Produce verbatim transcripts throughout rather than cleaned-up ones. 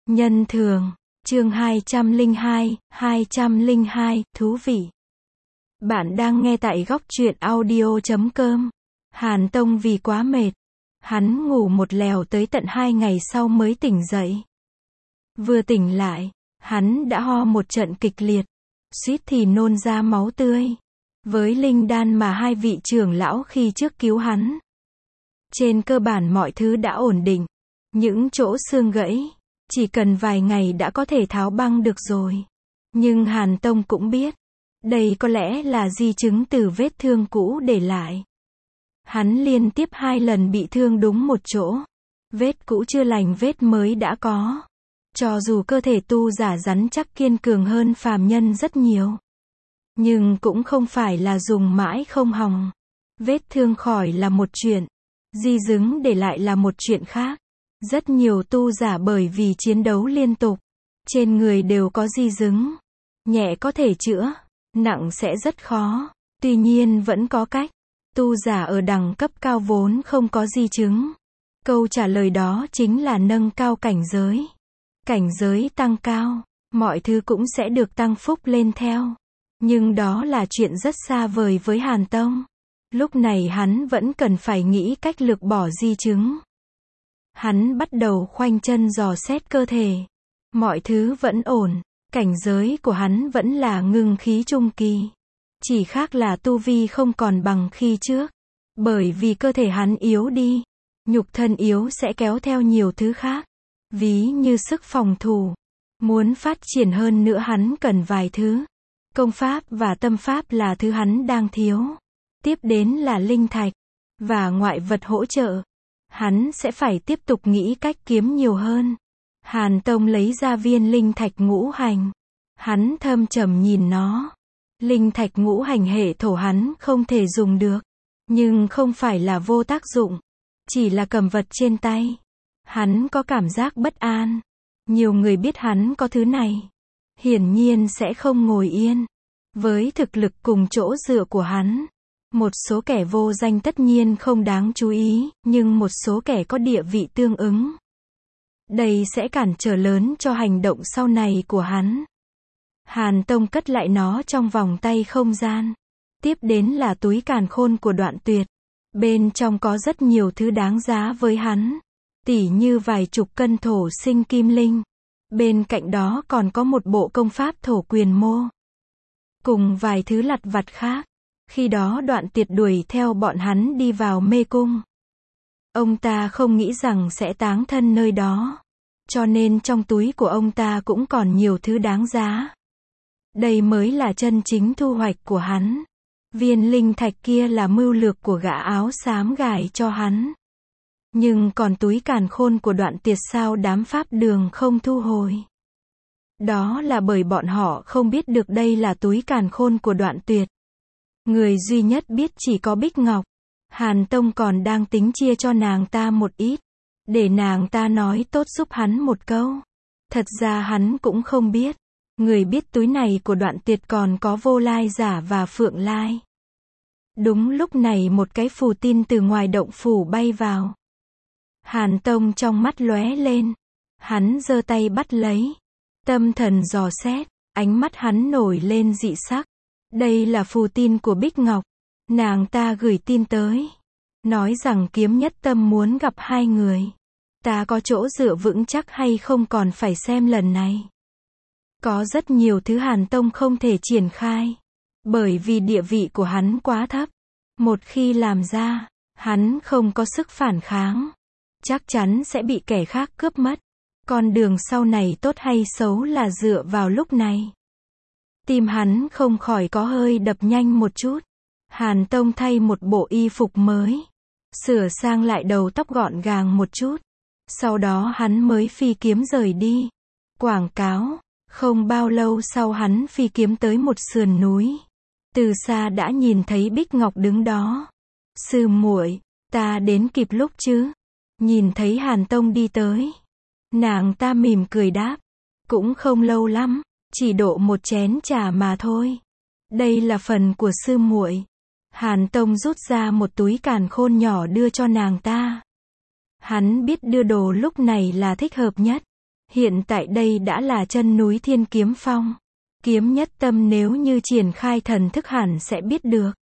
Nhân thường, chương hai trăm lẻ hai, hai trăm lẻ hai, thú vị. Bạn đang nghe tại góc truyện audio chấm com. Hàn Tông vì quá mệt, hắn ngủ một lèo tới tận hai ngày sau mới tỉnh dậy. Vừa tỉnh lại, hắn đã ho một trận kịch liệt, suýt thì nôn ra máu tươi. Với linh đan mà hai vị trưởng lão khi trước cứu hắn, trên cơ bản mọi thứ đã ổn định. Những chỗ xương gãy, chỉ cần vài ngày đã có thể tháo băng được rồi. Nhưng Hàn Tông cũng biết, đây có lẽ là di chứng từ vết thương cũ để lại. Hắn liên tiếp hai lần bị thương đúng một chỗ. Vết cũ chưa lành vết mới đã có. Cho dù cơ thể tu giả rắn chắc kiên cường hơn phàm nhân rất nhiều, nhưng cũng không phải là dùng mãi không hòng. Vết thương khỏi là một chuyện, di chứng để lại là một chuyện khác. Rất nhiều tu giả bởi vì chiến đấu liên tục, trên người đều có di chứng. Nhẹ có thể chữa, nặng sẽ rất khó. Tuy nhiên vẫn có cách. Tu giả ở đẳng cấp cao vốn không có di chứng. Câu trả lời đó chính là nâng cao cảnh giới. Cảnh giới tăng cao, mọi thứ cũng sẽ được tăng phúc lên theo. Nhưng đó là chuyện rất xa vời với Hàn Tông. Lúc này hắn vẫn cần phải nghĩ cách lược bỏ di chứng. Hắn bắt đầu khoanh chân dò xét cơ thể. Mọi thứ vẫn ổn, cảnh giới của hắn vẫn là ngưng khí trung kỳ. Chỉ khác là tu vi không còn bằng khi trước. Bởi vì cơ thể hắn yếu đi, nhục thân yếu sẽ kéo theo nhiều thứ khác. Ví như sức phòng thủ. Muốn phát triển hơn nữa hắn cần vài thứ. Công pháp và tâm pháp là thứ hắn đang thiếu. Tiếp đến là linh thạch và ngoại vật hỗ trợ. Hắn sẽ phải tiếp tục nghĩ cách kiếm nhiều hơn. Hàn Tông lấy ra viên linh thạch ngũ hành. Hắn thâm trầm nhìn nó. Linh thạch ngũ hành hệ thổ hắn không thể dùng được. Nhưng không phải là vô tác dụng. Chỉ là cầm vật trên tay. Hắn có cảm giác bất an. Nhiều người biết hắn có thứ này, hiển nhiên sẽ không ngồi yên. Với thực lực cùng chỗ dựa của hắn, một số kẻ vô danh tất nhiên không đáng chú ý, nhưng một số kẻ có địa vị tương ứng, đây sẽ cản trở lớn cho hành động sau này của hắn. Hàn Tông cất lại nó trong vòng tay không gian. Tiếp đến là túi càn khôn của Đoạn Tuyệt. Bên trong có rất nhiều thứ đáng giá với hắn. Tỉ như vài chục cân thổ sinh kim linh. Bên cạnh đó còn có một bộ công pháp thổ quyền mô. Cùng vài thứ lặt vặt khác. Khi đó Đoạn Tuyệt đuổi theo bọn hắn đi vào mê cung. Ông ta không nghĩ rằng sẽ táng thân nơi đó. Cho nên trong túi của ông ta cũng còn nhiều thứ đáng giá. Đây mới là chân chính thu hoạch của hắn. Viên linh thạch kia là mưu lược của gã áo xám gài cho hắn. Nhưng còn túi càn khôn của Đoạn Tuyệt sao đám pháp đường không thu hồi? Đó là bởi bọn họ không biết được đây là túi càn khôn của Đoạn Tuyệt. Người duy nhất biết chỉ có Bích Ngọc. Hàn Tông còn đang tính chia cho nàng ta một ít, để nàng ta nói tốt giúp hắn một câu. Thật ra hắn cũng không biết. Người biết túi này của Đoạn Tuyệt còn có Vô Lai Giả và Phượng Lai. Đúng lúc này một cái phù tin từ ngoài động phủ bay vào. Hàn Tông trong mắt lóe lên. Hắn giơ tay bắt lấy. Tâm thần dò xét. Ánh mắt hắn nổi lên dị sắc. Đây là phù tin của Bích Ngọc. Nàng ta gửi tin tới. Nói rằng Kiếm Nhất Tâm muốn gặp hai người. Ta có chỗ dựa vững chắc hay không còn phải xem lần này. Có rất nhiều thứ Hàn Tông không thể triển khai. Bởi vì địa vị của hắn quá thấp. Một khi làm ra, hắn không có sức phản kháng. Chắc chắn sẽ bị kẻ khác cướp mất. Con đường sau này tốt hay xấu là dựa vào lúc này. Tim hắn không khỏi có hơi đập nhanh một chút. Hàn Tông thay một bộ y phục mới. Sửa sang lại đầu tóc gọn gàng một chút. Sau đó hắn mới phi kiếm rời đi. Quảng cáo. Không bao lâu sau hắn phi kiếm tới một sườn núi. Từ xa đã nhìn thấy Bích Ngọc đứng đó. Sư muội, ta đến kịp lúc chứ? Nhìn thấy Hàn Tông đi tới. Nàng ta mỉm cười đáp. Cũng không lâu lắm, chỉ độ một chén trà mà thôi. Đây là phần của sư muội. Hàn Tông rút ra một túi càn khôn nhỏ đưa cho nàng ta. Hắn biết đưa đồ lúc này là thích hợp nhất. Hiện tại đây đã là chân núi Thiên Kiếm Phong. Kiếm Nhất Tâm nếu như triển khai thần thức hẳn sẽ biết được.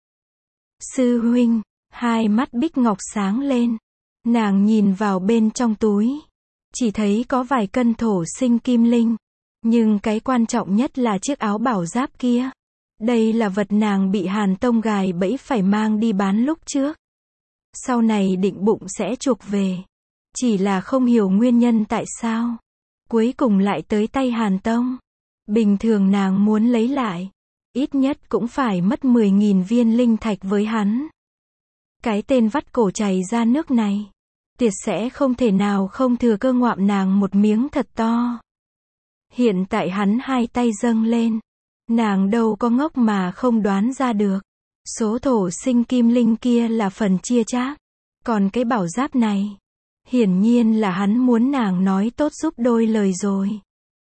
Sư huynh, hai mắt Bích Ngọc sáng lên. Nàng nhìn vào bên trong túi. Chỉ thấy có vài cân thổ sinh kim linh. Nhưng cái quan trọng nhất là chiếc áo bảo giáp kia. Đây là vật nàng bị Hàn Tông gài bẫy phải mang đi bán lúc trước. Sau này định bụng sẽ chuộc về. Chỉ là không hiểu nguyên nhân tại sao. Cuối cùng lại tới tay Hàn Tông. Bình thường nàng muốn lấy lại. Ít nhất cũng phải mất mười nghìn viên linh thạch với hắn. Cái tên vắt cổ chảy ra nước này. Tiệt sẽ không thể nào không thừa cơ ngoạm nàng một miếng thật to. Hiện tại hắn hai tay dâng lên. Nàng đâu có ngốc mà không đoán ra được. Số thổ sinh kim linh kia là phần chia chác. Còn cái bảo giáp này. Hiển nhiên là hắn muốn nàng nói tốt giúp đôi lời rồi.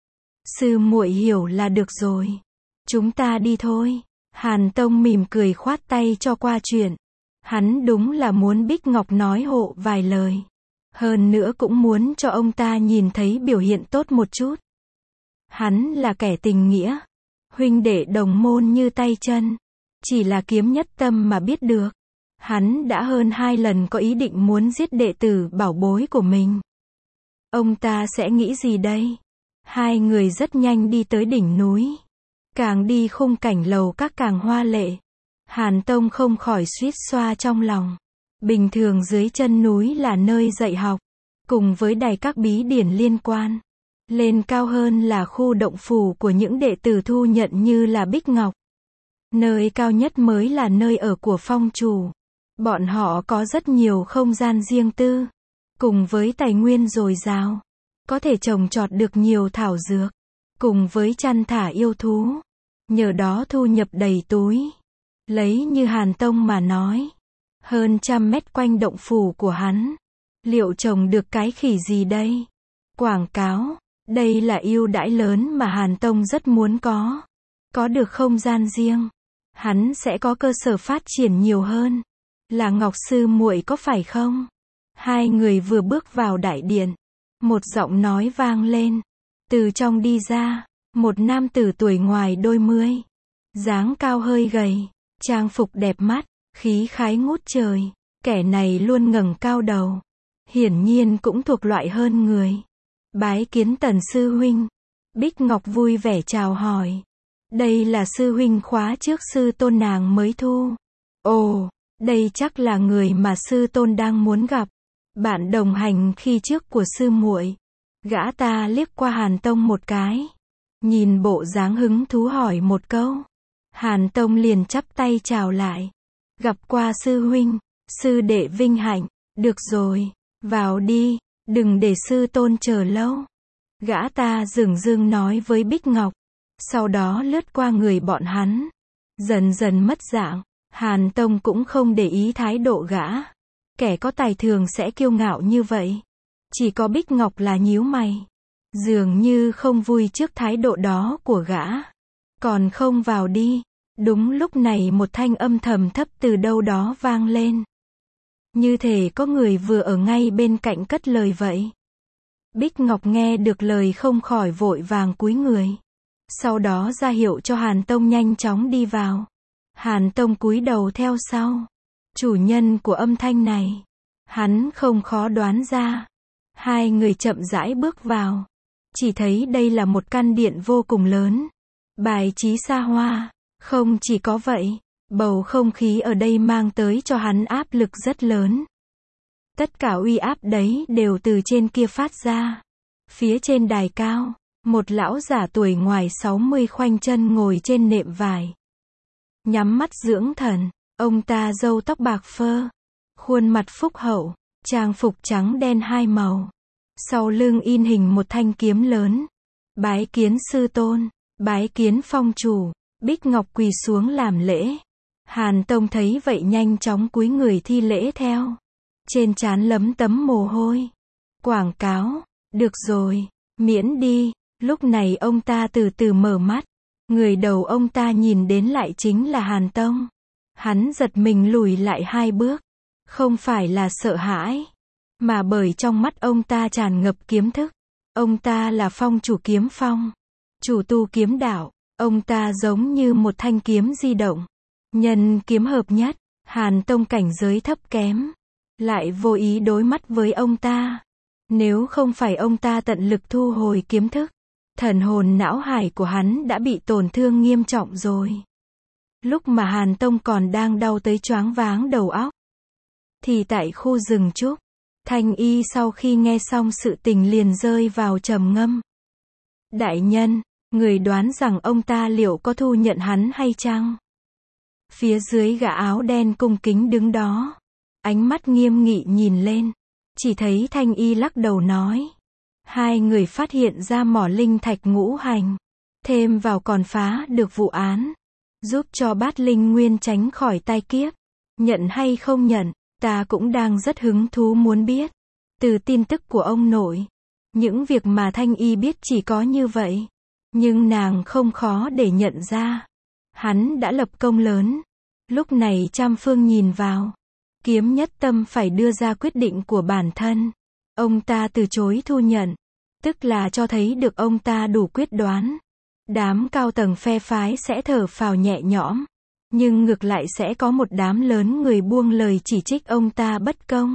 Sư muội hiểu là được rồi. Chúng ta đi thôi. Hàn Tông mỉm cười khoát tay cho qua chuyện. Hắn đúng là muốn Bích Ngọc nói hộ vài lời. Hơn nữa cũng muốn cho ông ta nhìn thấy biểu hiện tốt một chút. Hắn là kẻ tình nghĩa. Huynh đệ đồng môn như tay chân. Chỉ là Kiếm Nhất Tâm mà biết được. Hắn đã hơn hai lần có ý định muốn giết đệ tử bảo bối của mình. Ông ta sẽ nghĩ gì đây? Hai người rất nhanh đi tới đỉnh núi. Càng đi khung cảnh lầu các càng hoa lệ. Hàn Tông không khỏi suýt xoa trong lòng. Bình thường dưới chân núi là nơi dạy học. Cùng với đài các bí điển liên quan. Lên cao hơn là khu động phủ của những đệ tử thu nhận như là Bích Ngọc. Nơi cao nhất mới là nơi ở của phong chủ. Bọn họ có rất nhiều không gian riêng tư. Cùng với tài nguyên dồi dào. Có thể trồng trọt được nhiều thảo dược. Cùng với chăn thả yêu thú. Nhờ đó thu nhập đầy túi. Lấy như Hàn Tông mà nói. Hơn trăm mét quanh động phủ của hắn. Liệu trồng được cái khỉ gì đây? Quảng cáo. Đây là ưu đãi lớn mà Hàn Tông rất muốn có. Có được không gian riêng. Hắn sẽ có cơ sở phát triển nhiều hơn. Là Ngọc sư muội có phải không? Hai người vừa bước vào đại điện. Một giọng nói vang lên. Từ trong đi ra. Một nam tử tuổi ngoài đôi mươi. Dáng cao hơi gầy. Trang phục đẹp mắt. Khí khái ngút trời. Kẻ này luôn ngẩng cao đầu. Hiển nhiên cũng thuộc loại hơn người. Bái kiến Tần sư huynh. Bích Ngọc vui vẻ chào hỏi. Đây là sư huynh khóa trước sư tôn nàng mới thu. Ồ, đây chắc là người mà sư tôn đang muốn gặp. Bạn đồng hành khi trước của sư muội. Gã ta liếc qua Hàn Tông một cái. Nhìn bộ dáng hứng thú hỏi một câu. Hàn Tông liền chắp tay chào lại. Gặp qua sư huynh, sư đệ vinh hạnh. Được rồi, vào đi, đừng để sư tôn chờ lâu. Gã ta dửng dưng nói với Bích Ngọc. Sau đó lướt qua người bọn hắn. Dần dần mất dạng. Hàn Tông cũng không để ý thái độ gã. Kẻ có tài thường sẽ kiêu ngạo như vậy. Chỉ có Bích Ngọc là nhíu mày. Dường như không vui trước thái độ đó của gã. Còn không vào đi. Đúng lúc này một thanh âm thầm thấp từ đâu đó vang lên. Như thể có người vừa ở ngay bên cạnh cất lời vậy. Bích Ngọc nghe được lời không khỏi vội vàng cúi người. Sau đó ra hiệu cho Hàn Tông nhanh chóng đi vào. Hàn Tông cúi đầu theo sau. Chủ nhân của âm thanh này. Hắn không khó đoán ra. Hai người chậm rãi bước vào. Chỉ thấy đây là một căn điện vô cùng lớn. Bài trí xa hoa. Không chỉ có vậy, bầu không khí ở đây mang tới cho hắn áp lực rất lớn. Tất cả uy áp đấy đều từ trên kia phát ra. Phía trên đài cao, một lão giả tuổi ngoài sáu mươi khoanh chân ngồi trên nệm vải. Nhắm mắt dưỡng thần, ông ta râu tóc bạc phơ, khuôn mặt phúc hậu, trang phục trắng đen hai màu. Sau lưng in hình một thanh kiếm lớn. Bái kiến sư tôn, bái kiến phong chủ. Bích Ngọc quỳ xuống làm lễ. Hàn Tông thấy vậy nhanh chóng cúi người thi lễ theo. Trên trán lấm tấm mồ hôi. Quảng cáo, được rồi, miễn đi. Lúc này ông ta từ từ mở mắt. Người đầu ông ta nhìn đến lại chính là Hàn Tông. Hắn giật mình lùi lại hai bước. Không phải là sợ hãi, mà bởi trong mắt ông ta tràn ngập kiếm thức. Ông ta là phong chủ kiếm phong, chủ tu kiếm đạo. Ông ta giống như một thanh kiếm di động. Nhân kiếm hợp nhất, Hàn Tông cảnh giới thấp kém, lại vô ý đối mắt với ông ta. Nếu không phải ông ta tận lực thu hồi kiếm thức, thần hồn não hải của hắn đã bị tổn thương nghiêm trọng rồi. Lúc mà Hàn Tông còn đang đau tới choáng váng đầu óc, thì tại khu rừng trúc, Thanh Y sau khi nghe xong sự tình liền rơi vào trầm ngâm. Đại nhân, người đoán rằng ông ta liệu có thu nhận hắn hay chăng? Phía dưới gã áo đen cung kính đứng đó, ánh mắt nghiêm nghị nhìn lên, chỉ thấy Thanh Y lắc đầu nói. Hai người phát hiện ra mỏ linh thạch ngũ hành, thêm vào còn phá được vụ án, giúp cho Bát Linh Nguyên tránh khỏi tai kiếp. Nhận hay không nhận, ta cũng đang rất hứng thú muốn biết. Từ tin tức của ông nội, những việc mà Thanh Y biết chỉ có như vậy. Nhưng nàng không khó để nhận ra. Hắn đã lập công lớn. Lúc này trăm phương nhìn vào. Kiếm Nhất Tâm phải đưa ra quyết định của bản thân. Ông ta từ chối thu nhận, tức là cho thấy được ông ta đủ quyết đoán. Đám cao tầng phe phái sẽ thở phào nhẹ nhõm. Nhưng ngược lại sẽ có một đám lớn người buông lời chỉ trích ông ta bất công.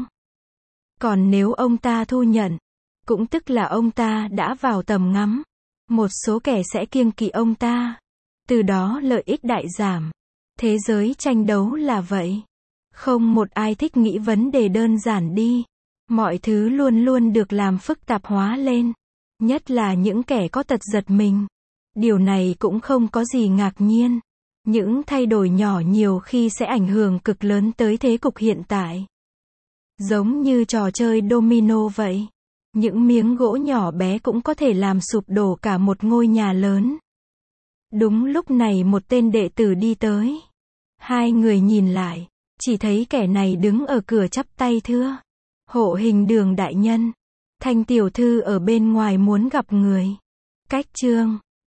Còn nếu ông ta thu nhận, cũng tức là ông ta đã vào tầm ngắm. Một số kẻ sẽ kiêng kỵ ông ta. Từ đó lợi ích đại giảm. Thế giới tranh đấu là vậy. Không một ai thích nghĩ vấn đề đơn giản đi. Mọi thứ luôn luôn được làm phức tạp hóa lên. Nhất là những kẻ có tật giật mình. Điều này cũng không có gì ngạc nhiên. Những thay đổi nhỏ nhiều khi sẽ ảnh hưởng cực lớn tới thế cục hiện tại. Giống như trò chơi domino vậy. Những miếng gỗ nhỏ bé cũng có thể làm sụp đổ cả một ngôi nhà lớn. Đúng lúc này một tên đệ tử đi tới. Hai người nhìn lại, chỉ thấy kẻ này đứng ở cửa chắp tay thưa. Hộ Hình Đường đại nhân, Thanh tiểu thư ở bên ngoài muốn gặp người. Cách chương